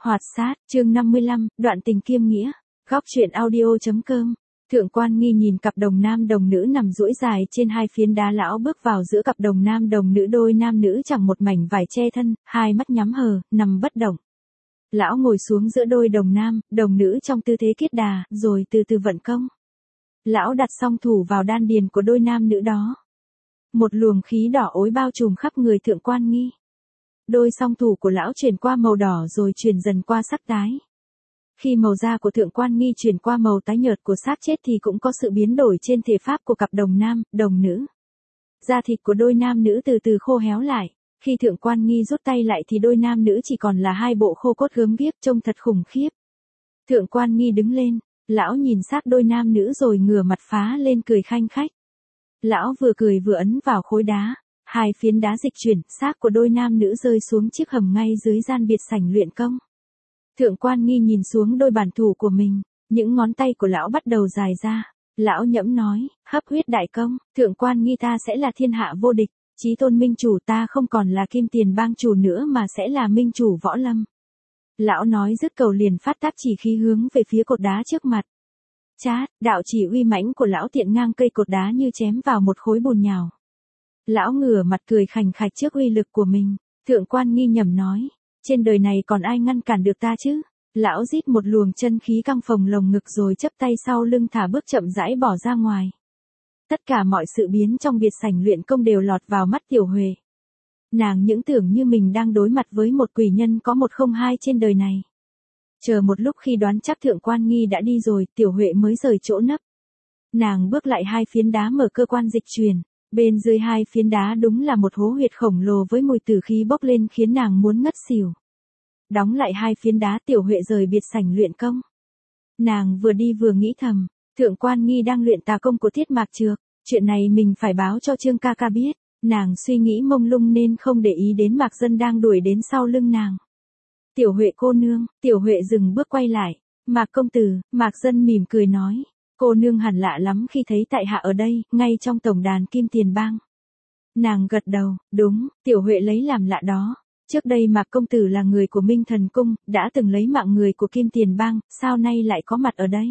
Hoạt sát, chương 55, đoạn tình kiêm nghĩa. Góc truyện audio.com. Thượng Quan Nghi nhìn cặp đồng nam đồng nữ nằm duỗi dài trên hai phiến đá, lão bước vào giữa cặp đồng nam đồng nữ, đôi nam nữ chẳng một mảnh vải che thân, hai mắt nhắm hờ, nằm bất động. Lão ngồi xuống giữa đôi đồng nam, đồng nữ trong tư thế kiết đà, rồi từ từ vận công. Lão đặt song thủ vào đan điền của đôi nam nữ đó. Một luồng khí đỏ ối bao trùm khắp người Thượng Quan Nghi. Đôi song thủ của lão chuyển qua màu đỏ rồi chuyển dần qua sắc tái. Khi màu da của Thượng Quan Nghi chuyển qua màu tái nhợt của xác chết thì cũng có sự biến đổi trên thể pháp của cặp đồng nam, đồng nữ. Da thịt của đôi nam nữ từ từ khô héo lại. Khi Thượng Quan Nghi rút tay lại thì đôi nam nữ chỉ còn là hai bộ khô cốt gớm ghiếc, trông thật khủng khiếp. Thượng Quan Nghi đứng lên, lão nhìn xác đôi nam nữ rồi ngửa mặt phá lên cười khanh khách. Lão vừa cười vừa ấn vào khối đá. Hai phiến đá dịch chuyển, xác của đôi nam nữ rơi xuống chiếc hầm ngay dưới gian biệt sảnh luyện công. Thượng Quan Nghi nhìn xuống đôi bản thủ của mình, những ngón tay của lão bắt đầu dài ra. Lão nhẫm nói, hấp huyết đại công, Thượng Quan Nghi ta sẽ là thiên hạ vô địch, chí tôn minh chủ, ta không còn là Kim Tiền Bang chủ nữa mà sẽ là minh chủ võ lâm. Lão nói dứt câu liền phát tác chỉ khí hướng về phía cột đá trước mặt. Chát, đạo chỉ uy mãnh của lão tiện ngang cây cột đá như chém vào một khối bùn nhào. Lão ngửa mặt cười khành khạch trước uy lực của mình. Thượng Quan Nghi nhẩm nói, trên đời này còn ai ngăn cản được ta chứ? Lão rít một luồng chân khí căng phồng lồng ngực rồi chắp tay sau lưng thả bước chậm rãi bỏ ra ngoài. Tất cả mọi sự biến trong biệt sảnh luyện công đều lọt vào mắt Tiểu Huệ. Nàng những tưởng như mình đang đối mặt với một quỷ nhân có một không hai trên đời này. Chờ một lúc khi đoán chắc Thượng Quan Nghi đã đi rồi, Tiểu Huệ mới rời chỗ nấp. Nàng bước lại hai phiến đá mở cơ quan dịch truyền. Bên dưới hai phiến đá đúng là một hố huyệt khổng lồ với mùi tử khí bốc lên khiến nàng muốn ngất xỉu. Đóng lại hai phiến đá, Tiểu Huệ rời biệt sảnh luyện công. Nàng vừa đi vừa nghĩ thầm, Thượng Quan Nghi đang luyện tà công của Thiết Mạc Trược, chuyện này mình phải báo cho Trương ca ca biết. Nàng suy nghĩ mông lung nên không để ý đến Mạc Dân đang đuổi đến sau lưng nàng. Tiểu Huệ cô nương, Tiểu Huệ dừng bước quay lại. Mạc công tử, Mạc Dân mỉm cười nói. Cô nương hẳn lạ lắm khi thấy tại hạ ở đây, ngay trong tổng đàn Kim Tiền Bang. Nàng gật đầu, đúng, Tiểu Huệ lấy làm lạ đó. Trước đây Mạc công tử là người của Minh Thần Cung, đã từng lấy mạng người của Kim Tiền Bang, sao nay lại có mặt ở đây?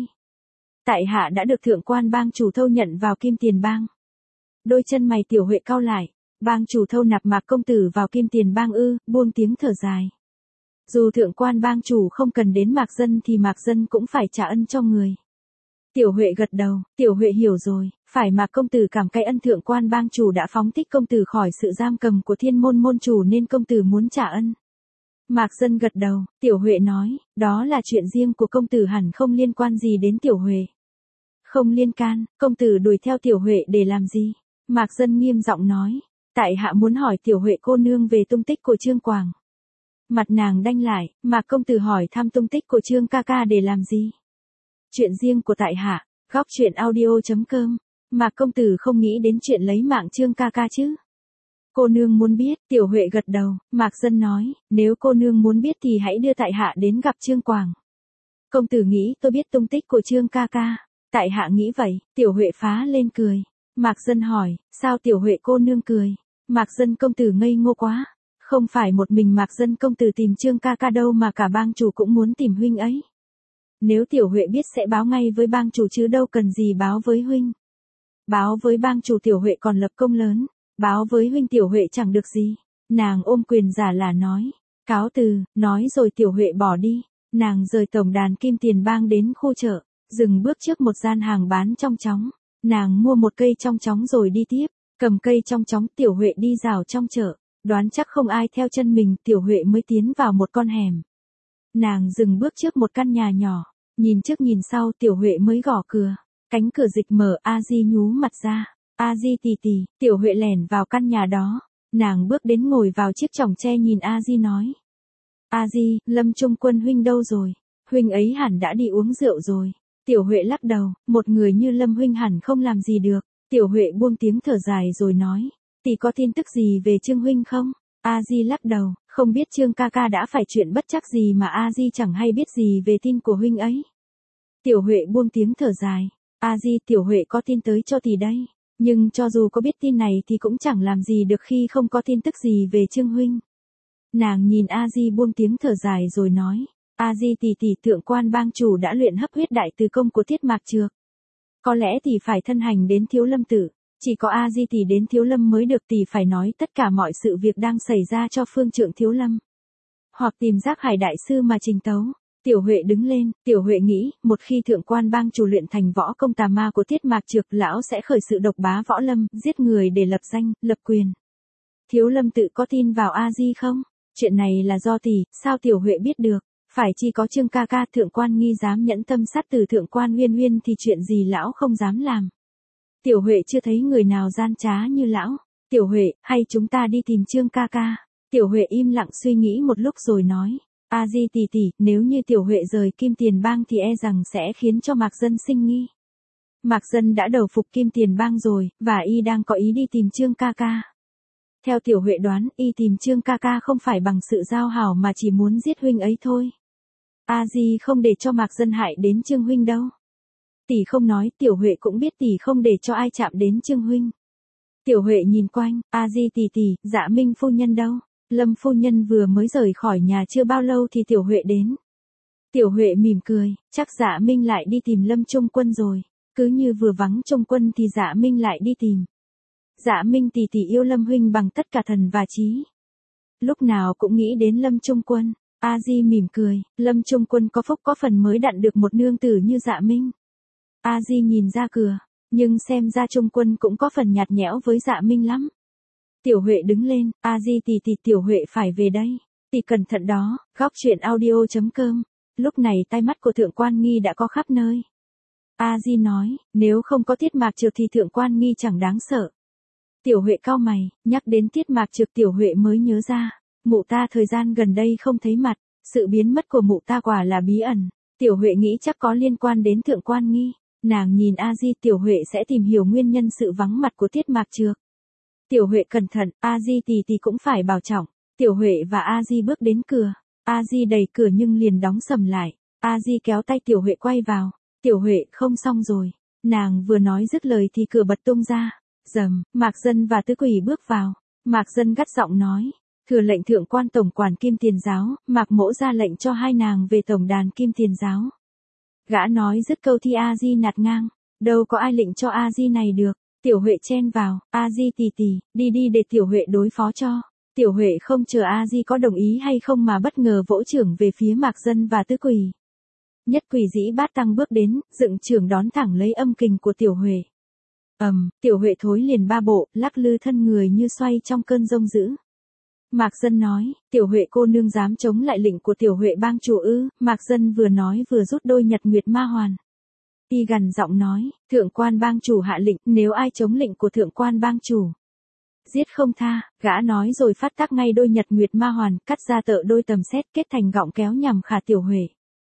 Tại hạ đã được Thượng Quan bang chủ thâu nhận vào Kim Tiền Bang. Đôi chân mày Tiểu Huệ cau lại, bang chủ thâu nạp Mạc công tử vào Kim Tiền Bang ư? Buông tiếng thở dài. Dù Thượng Quan bang chủ không cần đến Mạc Dân thì Mạc Dân cũng phải trả ân cho người. Tiểu Huệ gật đầu, Tiểu Huệ hiểu rồi, phải Mạc công tử cảm kay ân Thượng Quan bang chủ đã phóng thích công tử khỏi sự giam cầm của Thiên Môn môn chủ nên công tử muốn trả ân. Mạc Dân gật đầu, Tiểu Huệ nói, đó là chuyện riêng của công tử, hẳn không liên quan gì đến Tiểu Huệ. Không liên can, công tử đuổi theo Tiểu Huệ để làm gì? Mạc Dân nghiêm giọng nói, tại hạ muốn hỏi Tiểu Huệ cô nương về tung tích của Trương Quảng. Mặt nàng đanh lại, Mạc công tử hỏi thăm tung tích của Trương ca ca để làm gì? Chuyện riêng của tại hạ. Góc truyện audio.com. Mạc công tử không nghĩ đến chuyện lấy mạng Trương ca ca chứ? Cô nương muốn biết, Tiểu Huệ gật đầu. Mạc Dân nói, nếu cô nương muốn biết thì hãy đưa tại hạ đến gặp Trương Quảng. Công tử nghĩ tôi biết tung tích của Trương ca ca? Tại hạ nghĩ vậy. Tiểu Huệ phá lên cười. Mạc Dân hỏi, sao Tiểu Huệ cô nương cười? Mạc Dân công tử ngây ngô quá. Không phải một mình Mạc Dân công tử tìm Trương ca ca đâu mà cả bang chủ cũng muốn tìm huynh ấy. Nếu Tiểu Huệ biết sẽ báo ngay với bang chủ chứ đâu cần gì báo với huynh. Báo với bang chủ Tiểu Huệ còn lập công lớn, báo với huynh Tiểu Huệ chẳng được gì. Nàng ôm quyền giả là nói, cáo từ, nói rồi Tiểu Huệ bỏ đi. Nàng rời tổng đàn Kim Tiền Bang đến khu chợ, dừng bước trước một gian hàng bán trong chóng. Nàng mua một cây trong chóng rồi đi tiếp, cầm cây trong chóng Tiểu Huệ đi rào trong chợ, đoán chắc không ai theo chân mình, Tiểu Huệ mới tiến vào một con hẻm. Nàng dừng bước trước một căn nhà nhỏ, nhìn trước nhìn sau Tiểu Huệ mới gõ cửa, cánh cửa dịch mở, A Di nhú mặt ra, A Di tì tì, Tiểu Huệ lẻn vào căn nhà đó, nàng bước đến ngồi vào chiếc chõng tre nhìn A Di nói. A Di, Lâm Trung Quân huynh đâu rồi? Huynh ấy hẳn đã đi uống rượu rồi. Tiểu Huệ lắc đầu, một người như Lâm huynh hẳn không làm gì được. Tiểu Huệ buông tiếng thở dài rồi nói, tỷ có tin tức gì về Trương huynh không? A Di lắc đầu, không biết Trương ca ca đã phải chuyện bất trắc gì mà A Di chẳng hay biết gì về tin của huynh ấy. Tiểu Huệ buông tiếng thở dài, A Di, Tiểu Huệ có tin tới cho tỷ đây, nhưng cho dù có biết tin này thì cũng chẳng làm gì được khi không có tin tức gì về Trương huynh. Nàng nhìn A Di buông tiếng thở dài rồi nói, A Di tỷ tỷ, thượng quan bang chủ đã luyện hấp huyết đại từ công của Tiết Mạc Trược. Có lẽ tỷ phải thân hành đến Thiếu Lâm Tự, chỉ có A Di tỷ đến Thiếu Lâm mới được, tỷ phải nói tất cả mọi sự việc đang xảy ra cho phương trượng Thiếu Lâm. Hoặc tìm Giác Hải đại sư mà trình tấu. Tiểu Huệ đứng lên, Tiểu Huệ nghĩ, một khi thượng quan bang chủ luyện thành võ công tà ma của Tiết Mạc Trược, lão sẽ khởi sự độc bá võ lâm, giết người để lập danh, lập quyền. Thiếu Lâm Tự có tin vào A Di không? Chuyện này là do tỷ, sao Tiểu Huệ biết được? Phải chi có Trương ca ca, thượng quan Nghi dám nhẫn tâm sát từ thượng quan Uyên Uyên thì chuyện gì lão không dám làm. Tiểu Huệ chưa thấy người nào gian trá như lão. Tiểu Huệ, hay chúng ta đi tìm Trương ca ca? Tiểu Huệ im lặng suy nghĩ một lúc rồi nói. A Di tỷ tỷ, nếu như Tiểu Huệ rời Kim Tiền Bang thì e rằng sẽ khiến cho Mạc Dân sinh nghi. Mạc Dân đã đầu phục Kim Tiền Bang rồi, và y đang có ý đi tìm Trương ca ca. Theo Tiểu Huệ đoán, y tìm Trương ca ca không phải bằng sự giao hảo mà chỉ muốn giết huynh ấy thôi. A Di không để cho Mạc Dân hại đến Trương huynh đâu. Tỷ không nói, Tiểu Huệ cũng biết tỷ không để cho ai chạm đến Trương huynh. Tiểu Huệ nhìn quanh, A Di tỷ tỷ, Dạ Minh phu nhân đâu? Lâm phu nhân vừa mới rời khỏi nhà chưa bao lâu thì Tiểu Huệ đến. Tiểu Huệ mỉm cười, chắc Dạ Minh lại đi tìm Lâm Trung Quân rồi. Cứ như vừa vắng Trung Quân thì Dạ Minh lại đi tìm. Dạ Minh tỷ tỷ yêu Lâm huynh bằng tất cả thần và trí. Lúc nào cũng nghĩ đến Lâm Trung Quân. A Di mỉm cười, Lâm Trung Quân có phúc có phần mới đặn được một nương tử như Dạ Minh. A Di nhìn ra cửa, nhưng xem ra Trung Quân cũng có phần nhạt nhẽo với Dạ Minh lắm. Tiểu Huệ đứng lên, A Di tỷ tỷ, Tiểu Huệ phải về đây. Tỷ cẩn thận đó. Góc truyện audio.com. Lúc này tai mắt của thượng quan Nghi đã có khắp nơi. A Di nói, nếu không có Tiết Mạc Trược thì thượng quan Nghi chẳng đáng sợ. Tiểu Huệ cau mày, nhắc đến Tiết Mạc Trược Tiểu Huệ mới nhớ ra. Mụ ta thời gian gần đây không thấy mặt, sự biến mất của mụ ta quả là bí ẩn. Tiểu Huệ nghĩ chắc có liên quan đến thượng quan Nghi. Nàng nhìn A Di, Tiểu Huệ sẽ tìm hiểu nguyên nhân sự vắng mặt của Tiết Mạc Trược. Tiểu Huệ cẩn thận, A Di tỷ tỷ cũng phải bảo trọng. Tiểu Huệ và A Di bước đến cửa. A Di đẩy cửa nhưng liền đóng sầm lại. A Di kéo tay Tiểu Huệ quay vào. Tiểu Huệ, không xong rồi. Nàng vừa nói dứt lời thì cửa bật tung ra. Rầm, Mạc Dân và Tứ Quỷ bước vào. Mạc Dân gắt giọng nói. Thừa lệnh thượng quan tổng quản Kim Tiền Giáo, Mạc Mỗ ra lệnh cho hai nàng về tổng đàn Kim Tiền Giáo. Gã nói dứt câu thì A Di nạt ngang. Đâu có ai lệnh cho A Di này được. Tiểu Huệ chen vào, A Di tỷ tỷ, đi đi để Tiểu Huệ đối phó cho. Tiểu Huệ không chờ A Di có đồng ý hay không mà bất ngờ vỗ chưởng về phía Mạc Dân và Tứ Quỷ. Nhất Quỷ Dĩ Bát Tăng bước đến, dựng chưởng đón thẳng lấy âm kình của Tiểu Huệ. Tiểu Huệ thối liền ba bộ, lắc lư thân người như xoay trong cơn giông dữ. Mạc Dân nói, Tiểu Huệ cô nương dám chống lại lệnh của Tiểu Huệ bang chủ ư? Mạc Dân vừa nói vừa rút đôi Nhật Nguyệt Ma Hoàn. Y gằn giọng nói, thượng quan bang chủ hạ lệnh, nếu ai chống lệnh của thượng quan bang chủ, giết không tha. Gã nói rồi phát tác ngay đôi Nhật Nguyệt Ma Hoàn, cắt ra tợ đôi tầm xét kết thành gọng kéo nhằm khả Tiểu Huệ.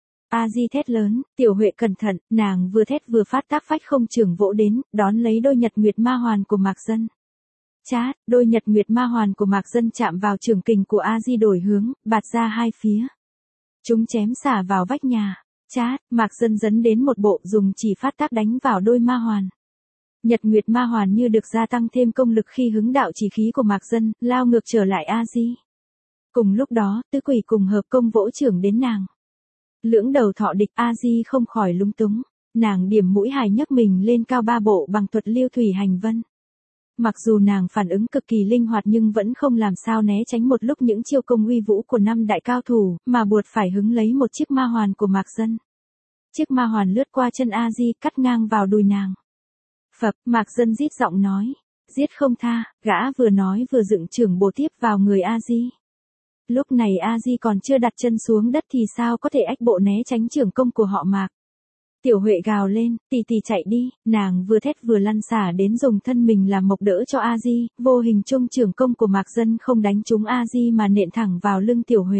A Di thét lớn, Tiểu Huệ cẩn thận, nàng vừa thét vừa phát tác phách không trường vỗ đến, đón lấy đôi Nhật Nguyệt Ma Hoàn của Mạc Dân. Chát, đôi Nhật Nguyệt Ma Hoàn của Mạc Dân chạm vào trường kình của A Di đổi hướng, bạt ra hai phía. Chúng chém xả vào vách nhà. Chát, Mạc Dân dấn đến một bộ dùng chỉ phát tác đánh vào đôi ma hoàn. Nhật Nguyệt Ma Hoàn như được gia tăng thêm công lực khi hứng đạo chỉ khí của Mạc Dân, lao ngược trở lại A Di. Cùng lúc đó, Tứ Quỷ cùng hợp công vỗ chưởng đến nàng. Lưỡng đầu thọ địch, A Di không khỏi lúng túng. Nàng điểm mũi hài nhấc mình lên cao ba bộ bằng thuật Liêu Thủy Hành Vân. Mặc dù nàng phản ứng cực kỳ linh hoạt nhưng vẫn không làm sao né tránh một lúc những chiêu công uy vũ của năm đại cao thủ, mà buộc phải hứng lấy một chiếc ma hoàn của Mạc Dân. Chiếc ma hoàn lướt qua chân A Di, cắt ngang vào đùi nàng. Phập, Mạc Dân rít giọng nói, giết không tha. Gã vừa nói vừa dựng chưởng bổ tiếp vào người A Di. Lúc này A Di còn chưa đặt chân xuống đất thì sao có thể ách bộ né tránh chưởng công của họ Mạc. Tiểu Huệ gào lên, tỷ tỷ chạy đi. Nàng vừa thét vừa lăn xả đến dùng thân mình làm mộc đỡ cho A Di, vô hình chung chưởng công của Mạc Dân không đánh trúng A Di mà nện thẳng vào lưng Tiểu Huệ.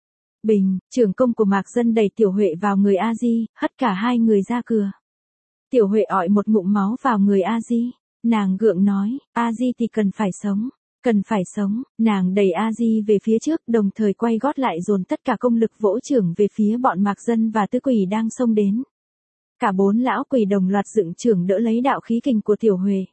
Bình, chưởng công của Mạc Dân đẩy Tiểu Huệ vào người A Di, hất cả hai người ra cửa. Tiểu Huệ ọi một ngụm máu vào người A Di. Nàng gượng nói, A Di thì cần phải sống. Cần phải sống. Nàng đẩy A Di về phía trước, đồng thời quay gót lại dồn tất cả công lực vỗ chưởng về phía bọn Mạc Dân và Tứ Quỷ đang xông đến. Cả bốn lão quỷ đồng loạt dựng chưởng đỡ lấy đạo khí kình của Tiểu Huệ.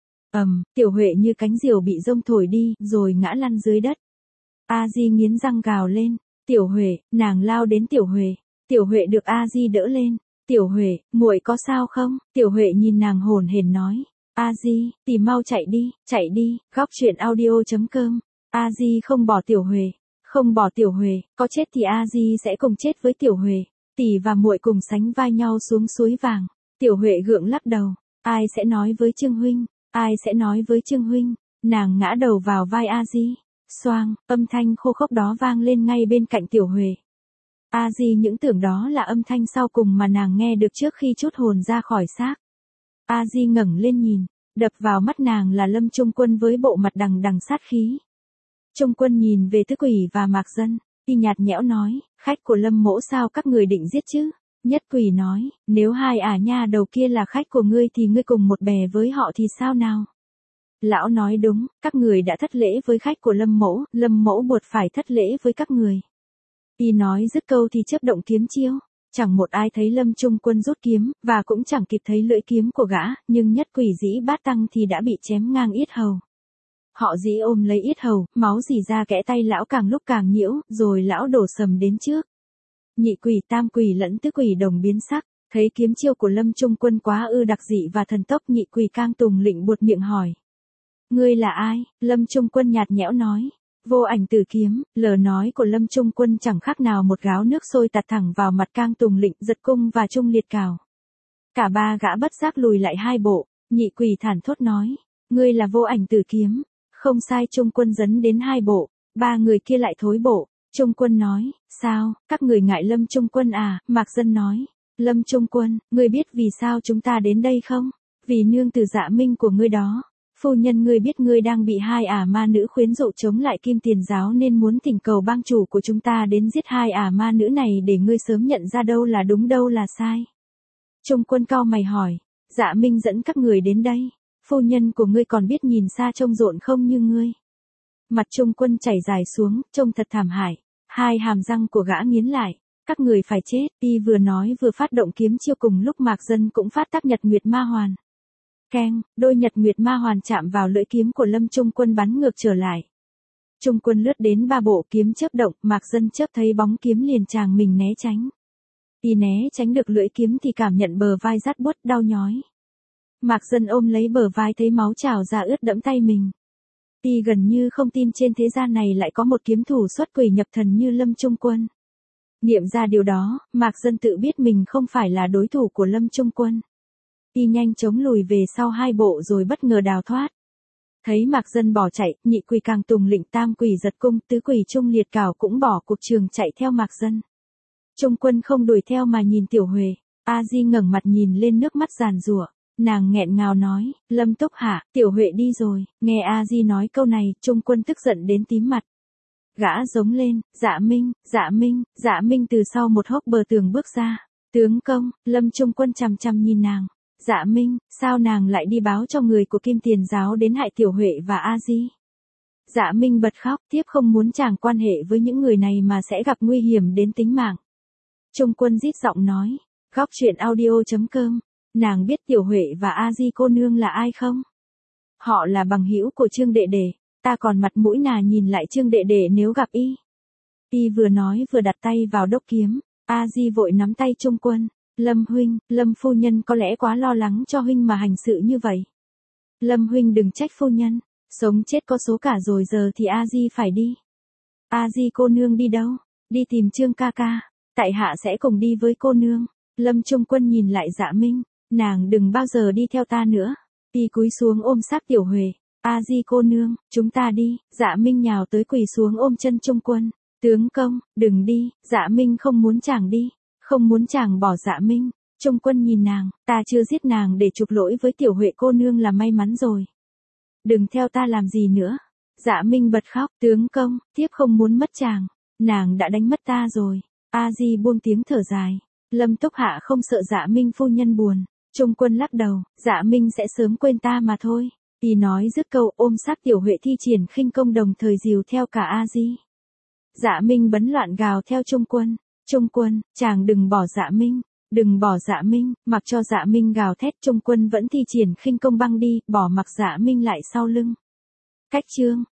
Tiểu Huệ như cánh diều bị rông thổi đi, rồi ngã lăn dưới đất. A Di nghiến răng gào lên, Tiểu Huệ, nàng lao đến Tiểu Huệ. Tiểu Huệ được A Di đỡ lên. Tiểu Huệ, muội có sao không? Tiểu Huệ nhìn nàng hổn hển nói. A Di, tỷ mau chạy đi, góc truyện audio.com. A Di không bỏ Tiểu Huệ. Không bỏ Tiểu Huệ, có chết thì A Di sẽ cùng chết với Tiểu Huệ. Tỷ và muội cùng sánh vai nhau xuống suối vàng. Tiểu Huệ gượng lắc đầu. Ai sẽ nói với Trương huynh? Ai sẽ nói với Trương huynh? Nàng ngã đầu vào vai A Di. Xoang, âm thanh khô khốc đó vang lên ngay bên cạnh Tiểu Huệ. A Di những tưởng đó là âm thanh sau cùng mà nàng nghe được trước khi trút hồn ra khỏi xác. A Di ngẩng lên nhìn, đập vào mắt nàng là Lâm Trung Quân với bộ mặt đằng đằng sát khí. Trung Quân nhìn về Tứ Quỷ và Mạc Dân, y nhạt nhẽo nói, khách của Lâm mỗ sao các người định giết chứ? Nhất Quỷ nói, nếu hai nha đầu kia là khách của ngươi thì ngươi cùng một bè với họ thì sao nào? Lão nói đúng, các người đã thất lễ với khách của Lâm mỗ buộc phải thất lễ với các người. Y nói dứt câu thì chớp động kiếm chiêu, chẳng một ai thấy Lâm Trung Quân rút kiếm, và cũng chẳng kịp thấy lưỡi kiếm của gã, nhưng Nhất Quỷ dĩ bát tăng thì đã bị chém ngang yết hầu. Họ dĩ ôm lấy yết hầu, máu rỉ ra kẽ tay lão càng lúc càng nhiễu, rồi lão đổ sầm đến trước. Nhị Quỷ, Tam Quỷ lẫn Tứ Quỷ đồng biến sắc, thấy kiếm chiêu của Lâm Trung Quân quá đặc dị và thần tốc. Nhị Quỷ Cang Tùng Lịnh buột miệng hỏi. Ngươi là ai? Lâm Trung Quân nhạt nhẽo nói. Vô Ảnh Tử Kiếm. Lời nói của Lâm Trung Quân chẳng khác nào một gáo nước sôi tạt thẳng vào mặt Cang Tùng Lịnh, Giật Cung và Trung Liệt Cào. Cả ba gã bất giác lùi lại hai bộ. Nhị Quỷ thản thốt nói. Ngươi là Vô Ảnh Tử Kiếm. Không sai. Trung Quân dấn đến hai bộ. Ba người kia lại thối bộ. Trung Quân nói. Sao, các người ngại Lâm Trung Quân à? Mạc Dân nói. Lâm Trung Quân, ngươi biết vì sao chúng ta đến đây không? Vì nương tử Dạ Minh của ngươi đó. Phu nhân ngươi biết ngươi đang bị hai ma nữ khuyến dụ chống lại Kim Tiền giáo nên muốn thỉnh cầu bang chủ của chúng ta đến giết hai ma nữ này để ngươi sớm nhận ra đâu là đúng đâu là sai. Trung Quân cau mày hỏi, Dạ Minh dẫn các người đến đây, phu nhân của ngươi còn biết nhìn xa trông rộn không như ngươi. Mặt Trung Quân chảy dài xuống, trông thật thảm hại, hai hàm răng của gã nghiến lại, các người phải chết. Y vừa nói vừa phát động kiếm chiêu, cùng lúc Mạc Dân cũng phát tác Nhật Nguyệt Ma Hoàn. Keng, đôi Nhật Nguyệt Ma Hoàn chạm vào lưỡi kiếm của Lâm Trung Quân bắn ngược trở lại. Trung Quân lướt đến ba bộ kiếm chớp động, Mạc Dân chớp thấy bóng kiếm liền tràng mình né tránh. Y né tránh được lưỡi kiếm thì cảm nhận bờ vai rát buốt đau nhói. Mạc Dân ôm lấy bờ vai thấy máu trào ra ướt đẫm tay mình. Y gần như không tin trên thế gian này lại có một kiếm thủ xuất quỷ nhập thần như Lâm Trung Quân. Nghiệm ra điều đó, Mạc Dân tự biết mình không phải là đối thủ của Lâm Trung Quân. Y nhanh chóng lùi về sau hai bộ rồi bất ngờ đào thoát. Thấy Mạc Dân bỏ chạy, Nhị Quỷ Cang Tùng Lịnh, Tam Quỷ Giật Cung, Tứ Quỷ Trung Liệt Cào cũng bỏ cuộc trường chạy theo Mạc Dân. Trung Quân không đuổi theo mà nhìn Tiểu Huệ. A Di ngẩng mặt nhìn lên, nước mắt giàn giụa. Nàng nghẹn ngào nói, Lâm Túc Hạ, Tiểu Huệ đi rồi. Nghe A Di nói câu này, Trung Quân tức giận đến tím mặt. Gã giống lên, Dạ Minh, Dạ Minh, Dạ Minh từ sau một hốc bờ tường bước ra. Tướng công. Lâm Trung Quân chằm chằm nhìn nàng. Dạ Minh, sao nàng lại đi báo cho người của Kim Tiền giáo đến hại Tiểu Huệ và A Di? Dạ Minh bật khóc, tiếp không muốn chàng quan hệ với những người này mà sẽ gặp nguy hiểm đến tính mạng. Trung Quân rít giọng nói, góc truyện audio.com, nàng biết Tiểu Huệ và A Di cô nương là ai không? Họ là bằng hữu của Trương Đệ Đệ, ta còn mặt mũi nào nhìn lại Trương Đệ Đệ nếu gặp y. Y vừa nói vừa đặt tay vào đốc kiếm, A Di vội nắm tay Trung Quân. Lâm huynh, Lâm phu nhân có lẽ quá lo lắng cho huynh mà hành sự như vậy. Lâm huynh đừng trách phu nhân, sống chết có số cả rồi, giờ thì A Di phải đi. A Di cô nương đi đâu? Đi tìm Trương ca ca, tại hạ sẽ cùng đi với cô nương. Lâm Trung Quân nhìn lại Dạ Minh, nàng đừng bao giờ đi theo ta nữa. Y cúi xuống ôm sát Tiểu Huệ, A Di cô nương, chúng ta đi. Dạ Minh nhào tới quỳ xuống ôm chân Trung Quân, tướng công, đừng đi. Dạ Minh không muốn chàng đi. Không muốn chàng bỏ Dạ Minh. Trung Quân nhìn nàng, ta chưa giết nàng để chuộc lỗi với Tiểu Huệ cô nương là may mắn rồi. Đừng theo ta làm gì nữa. Dạ Minh bật khóc, tướng công, tiếp không muốn mất chàng. Nàng đã đánh mất ta rồi. A Di buông tiếng thở dài. Lâm Túc Hạ không sợ Dạ Minh phu nhân buồn. Trung Quân lắc đầu, Dạ Minh sẽ sớm quên ta mà thôi. Y nói dứt câu ôm sát Tiểu Huệ thi triển khinh công đồng thời dìu theo cả A Di. Dạ Minh bấn loạn gào theo Trung Quân. Trung Quân, chàng đừng bỏ Dạ Minh, đừng bỏ Dạ Minh. Mặc cho Dạ Minh gào thét, Trung Quân vẫn thi triển khinh công băng đi, bỏ mặc Dạ Minh lại sau lưng. Cách chương